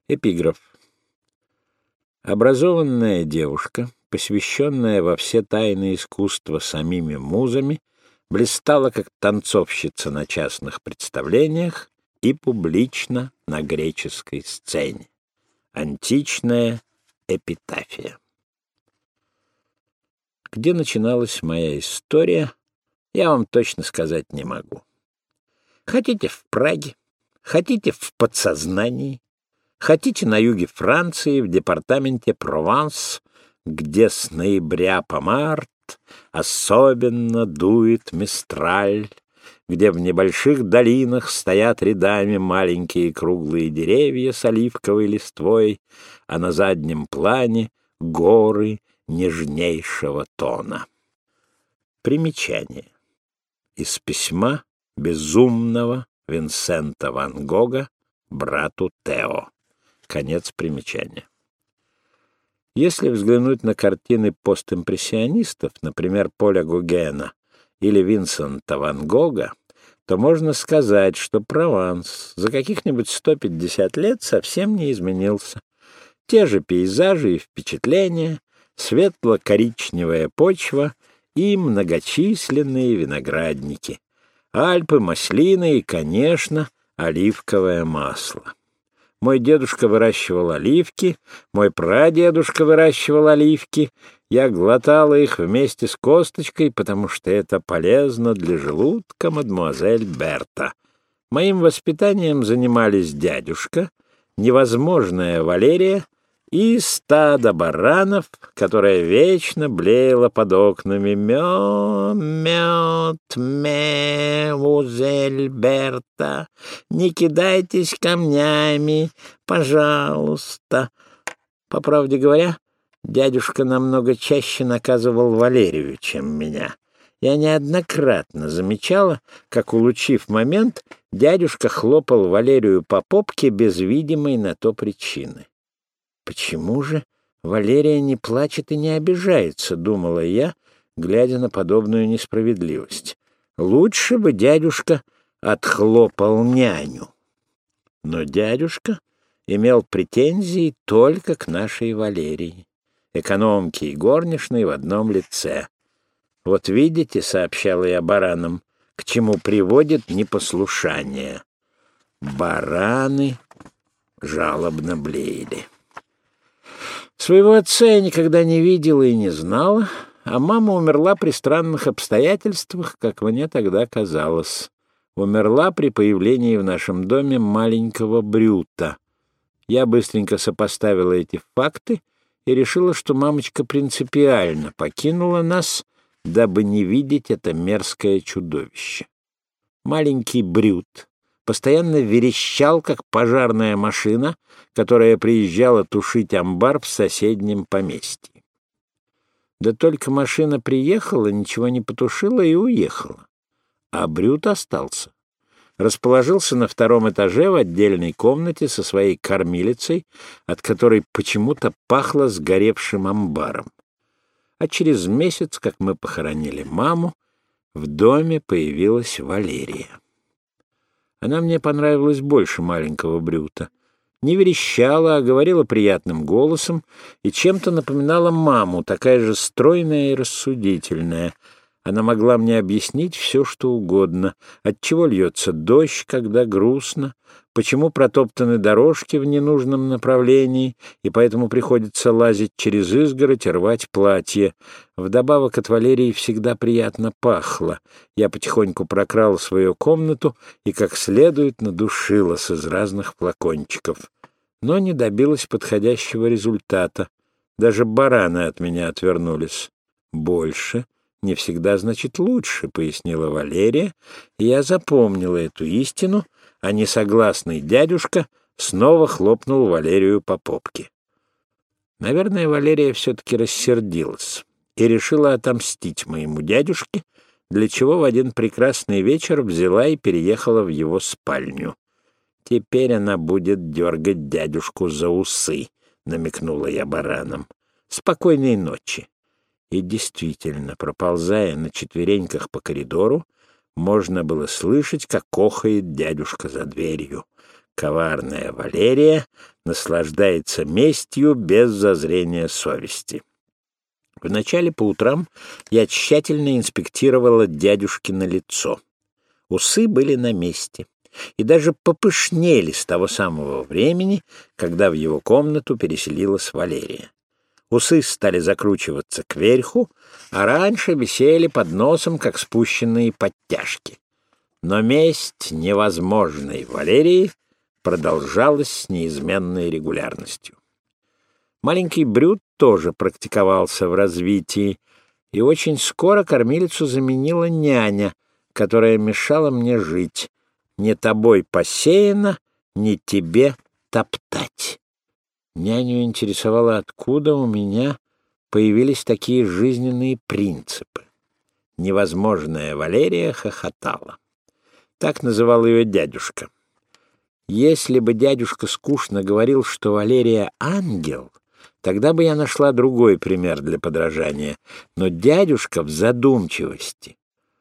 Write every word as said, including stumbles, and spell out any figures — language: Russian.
Эпиграф. Образованная девушка, посвященная во все тайны искусства самими музами, блистала как танцовщица на частных представлениях и публично на греческой сцене. Античная эпитафия. Где начиналась моя история, я вам точно сказать не могу. Хотите в Праге, хотите в подсознании, хотите на юге Франции, в департаменте Прованс, где с ноября по март особенно дует мистраль, где в небольших долинах стоят рядами маленькие круглые деревья с оливковой листвой, а на заднем плане горы нежнейшего тона. Примечание. Из письма безумного Винсента ван Гога брату Тео. Конец примечания. Если взглянуть на картины постимпрессионистов, например, Поля Гогена или Винсента ван Гога, то можно сказать, что Прованс за каких-нибудь сто пятьдесят лет совсем не изменился. Те же пейзажи и впечатления, светло-коричневая почва и многочисленные виноградники, Альпы, маслины и, конечно, оливковое масло. Мой дедушка выращивал оливки, мой прадедушка выращивал оливки. Я глотала их вместе с косточкой, потому что это полезно для желудка, мадемуазель Берта. Моим воспитанием занимались дядюшка, невозможная Валерия и стадо баранов, которое вечно блеяло под окнами. Мё, мёд, мадемуазель Берта, не кидайтесь камнями, пожалуйста. По правде говоря, дядюшка намного чаще наказывал Валерию, чем меня. Я неоднократно замечала, как, улучив момент, дядюшка хлопал Валерию по попке без видимой на то причины. «Почему же Валерия не плачет и не обижается?» — думала я, глядя на подобную несправедливость. «Лучше бы дядюшка отхлопал няню». Но дядюшка имел претензии только к нашей Валерии, экономке и горничной в одном лице. «Вот видите, — сообщала я баранам, — к чему приводит непослушание». Бараны жалобно блеяли. Своего отца я никогда не видела и не знала, а мама умерла при странных обстоятельствах, как мне тогда казалось. Умерла при появлении в нашем доме маленького Брюта. Я быстренько сопоставила эти факты и решила, что мамочка принципиально покинула нас, дабы не видеть это мерзкое чудовище. Маленький Брют постоянно верещал, как пожарная машина, которая приезжала тушить амбар в соседнем поместье. Да только машина приехала, ничего не потушила и уехала. А Брют остался. Расположился на втором этаже в отдельной комнате со своей кормилицей, от которой почему-то пахло сгоревшим амбаром. А через месяц, как мы похоронили маму, в доме появилась Валерия. Она мне понравилась больше маленького Брюта. Не верещала, а говорила приятным голосом и чем-то напоминала маму, такая же стройная и рассудительная. Она могла мне объяснить все, что угодно. Отчего льется дождь, когда грустно, почему протоптаны дорожки в ненужном направлении, и поэтому приходится лазить через изгородь и рвать платье. Вдобавок от Валерии всегда приятно пахло. Я потихоньку прокрала свою комнату и как следует надушилась из разных флакончиков. Но не добилась подходящего результата. Даже бараны от меня отвернулись. Больше не всегда значит лучше, — пояснила Валерия, и я запомнила эту истину, а несогласный дядюшка снова хлопнул Валерию по попке. Наверное, Валерия все-таки рассердилась и решила отомстить моему дядюшке, для чего в один прекрасный вечер взяла и переехала в его спальню. «Теперь она будет дергать дядюшку за усы», — намекнула я баранам. «Спокойной ночи». И действительно, проползая на четвереньках по коридору, можно было слышать, как охает дядюшка за дверью. Коварная Валерия наслаждается местью без зазрения совести. Вначале по утрам я тщательно инспектировала дядюшкино лицо. Усы были на месте и даже попышнели с того самого времени, когда в его комнату переселилась Валерия. Усы стали закручиваться кверху, а раньше висели под носом, как спущенные подтяжки. Но месть невозможной Валерии продолжалась с неизменной регулярностью. Маленький Брют тоже практиковался в развитии, и очень скоро кормилицу заменила няня, которая мешала мне жить. Не тобой посеяно, не тебе топтать. Няню интересовало, откуда у меня появились такие жизненные принципы. Невозможная Валерия хохотала. Так называл ее дядюшка. Если бы дядюшка скучно говорил, что Валерия ангел, тогда бы я нашла другой пример для подражания. Но дядюшка в задумчивости